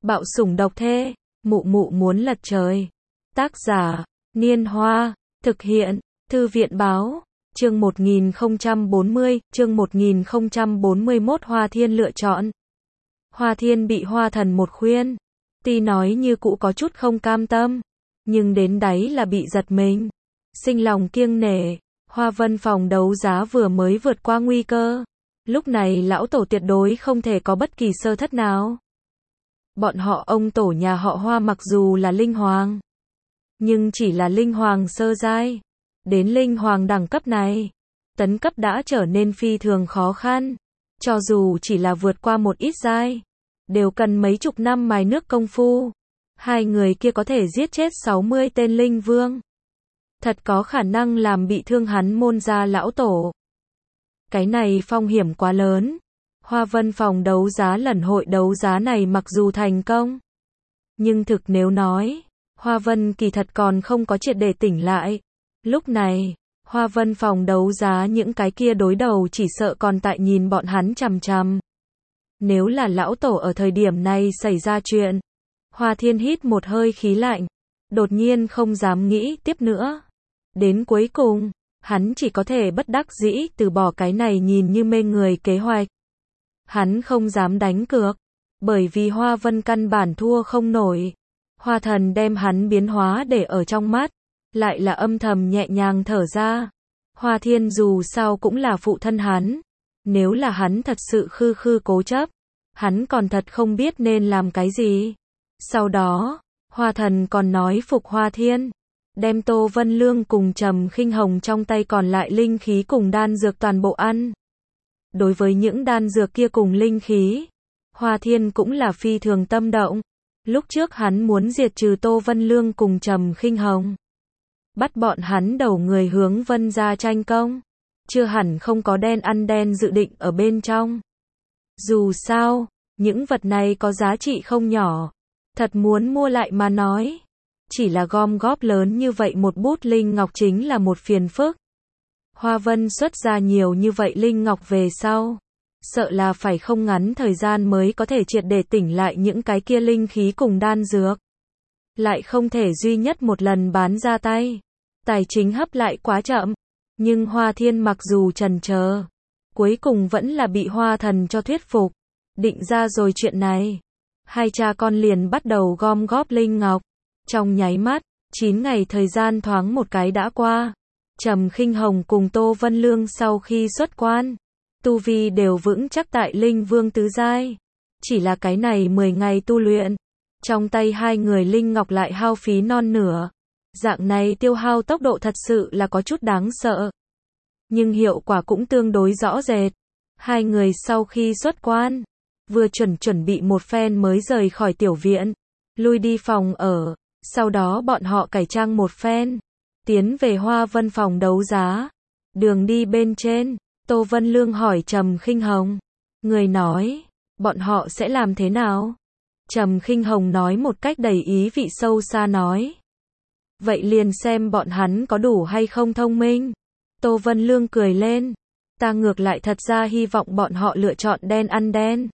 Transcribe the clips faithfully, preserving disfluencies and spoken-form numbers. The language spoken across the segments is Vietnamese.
Bạo sủng độc thê, mụ mụ muốn lật trời. Tác giả, Niên Hoa, thực hiện, Thư viện báo, chương một nghìn không trăm bốn mươi, chương một nghìn không trăm bốn mươi mốt Hoa Thiên lựa chọn. Hoa Thiên bị Hoa Thần một khuyên, tuy nói như cũ có chút không cam tâm, nhưng đến đáy là bị giật mình, sinh lòng kiêng nể. Hoa Vân phòng đấu giá vừa mới vượt qua nguy cơ, lúc này lão tổ tuyệt đối không thể có bất kỳ sơ thất nào. Bọn họ ông tổ nhà họ Hoa mặc dù là linh hoàng, nhưng chỉ là linh hoàng sơ giai, đến linh hoàng đẳng cấp này, tấn cấp đã trở nên phi thường khó khăn, cho dù chỉ là vượt qua một ít giai, đều cần mấy chục năm mài nước công phu. Hai người kia có thể giết chết sáu mươi tên linh vương, thật có khả năng làm bị thương hắn môn gia lão tổ. Cái này phong hiểm quá lớn. Hoa Vân phòng đấu giá lần hội đấu giá này mặc dù thành công, nhưng thực nếu nói, Hoa Vân kỳ thật còn không có triệt để tỉnh lại. Lúc này, Hoa Vân phòng đấu giá những cái kia đối đầu chỉ sợ còn tại nhìn bọn hắn chằm chằm. Nếu là lão tổ ở thời điểm này xảy ra chuyện, Hoa Thiên hít một hơi khí lạnh, đột nhiên không dám nghĩ tiếp nữa. Đến cuối cùng, hắn chỉ có thể bất đắc dĩ từ bỏ cái này nhìn như mê người kế hoạch. Hắn không dám đánh cược, bởi vì Hoa Vân căn bản thua không nổi. Hoa Thần đem hắn biến hóa để ở trong mắt, lại là âm thầm nhẹ nhàng thở ra. Hoa Thiên dù sao cũng là phụ thân hắn, nếu là hắn thật sự khư khư cố chấp, hắn còn thật không biết nên làm cái gì. Sau đó, Hoa Thần còn nói phục Hoa Thiên, đem Tô Vân Lương cùng Trầm Khinh Hồng trong tay còn lại linh khí cùng đan dược toàn bộ ăn. Đối với những đan dược kia cùng linh khí, Hoa Thiên cũng là phi thường tâm động. Lúc trước hắn muốn diệt trừ Tô Vân Lương cùng Trầm Khinh Hồng, bắt bọn hắn đầu người hướng Vân gia tranh công, chưa hẳn không có đen ăn đen dự định ở bên trong. Dù sao, những vật này có giá trị không nhỏ, thật muốn mua lại mà nói, chỉ là gom góp lớn như vậy một bút linh ngọc chính là một phiền phức. Hoa Vân xuất ra nhiều như vậy linh ngọc về sau, sợ là phải không ngắn thời gian mới có thể triệt để tỉnh lại những cái kia linh khí cùng đan dược. Lại không thể duy nhất một lần bán ra tay, tài chính hấp lại quá chậm. Nhưng Hoa Thiên mặc dù trần chờ, cuối cùng vẫn là bị Hoa Thần cho thuyết phục, định ra rồi chuyện này. Hai cha con liền bắt đầu gom góp linh ngọc. Trong nháy mắt, chín ngày thời gian thoáng một cái đã qua. Trầm Khinh Hồng cùng Tô Vân Lương sau khi xuất quan, tu vi đều vững chắc tại linh vương tứ giai. Chỉ là cái này mười ngày tu luyện, trong tay hai người linh ngọc lại hao phí non nửa. Dạng này tiêu hao tốc độ thật sự là có chút đáng sợ, nhưng hiệu quả cũng tương đối rõ rệt. Hai người sau khi xuất quan, vừa chuẩn chuẩn bị một phen mới rời khỏi tiểu viện, lui đi phòng ở, sau đó bọn họ cải trang một phen, tiến về Hoa Vân phòng đấu giá. Đường đi bên trên, Tô Vân Lương hỏi Trầm Khinh Hồng, người nói, bọn họ sẽ làm thế nào? Trầm Khinh Hồng nói một cách đầy ý vị sâu xa nói, vậy liền xem bọn hắn có đủ hay không thông minh. Tô Vân Lương cười lên, ta ngược lại thật ra hy vọng bọn họ lựa chọn đen ăn đen.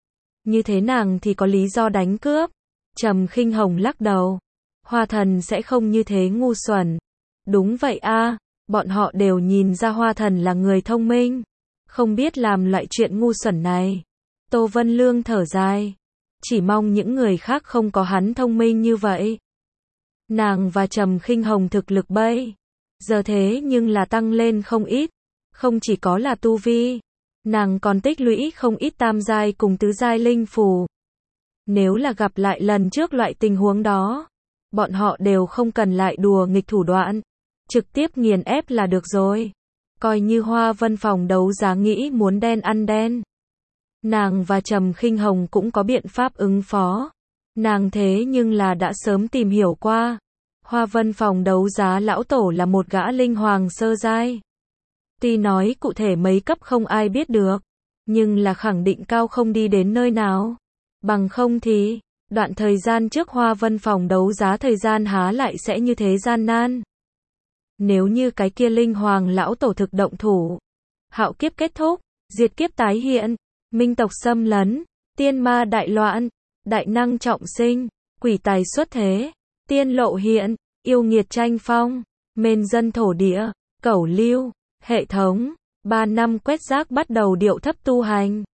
Như thế nàng thì có lý do đánh cướp. Trầm Khinh Hồng lắc đầu, Hoa Thần sẽ không như thế ngu xuẩn. Đúng vậy a, bọn họ đều nhìn ra Hoa Thần là người thông minh, không biết làm loại chuyện ngu xuẩn này. Tô Vân Lương thở dài, chỉ mong những người khác không có hắn thông minh như vậy. Nàng và Trầm Khinh Hồng thực lực bây giờ thế nhưng là tăng lên không ít, không chỉ có là tu vi, nàng còn tích lũy không ít tam giai cùng tứ giai linh phù. Nếu là gặp lại lần trước loại tình huống đó, bọn họ đều không cần lại đùa nghịch thủ đoạn, trực tiếp nghiền ép là được rồi. Coi như Hoa Vân phòng đấu giá nghĩ muốn đen ăn đen, nàng và Trầm Khinh Hồng cũng có biện pháp ứng phó. Nàng thế nhưng là đã sớm tìm hiểu qua, Hoa Vân phòng đấu giá lão tổ là một gã linh hoàng sơ giai. Tuy nói cụ thể mấy cấp không ai biết được, nhưng là khẳng định cao không đi đến nơi nào. Bằng không thì, đoạn thời gian trước Hoa Vân phòng đấu giá thời gian há lại sẽ như thế gian nan. Nếu như cái kia linh hoàng lão tổ thực động thủ, hạo kiếp kết thúc, diệt kiếp tái hiện, minh tộc xâm lấn, tiên ma đại loạn, đại năng trọng sinh, quỷ tài xuất thế, tiên lộ hiện, yêu nghiệt tranh phong, mên dân thổ địa, cẩu lưu, hệ thống, ba năm quét rác bắt đầu điệu thấp tu hành.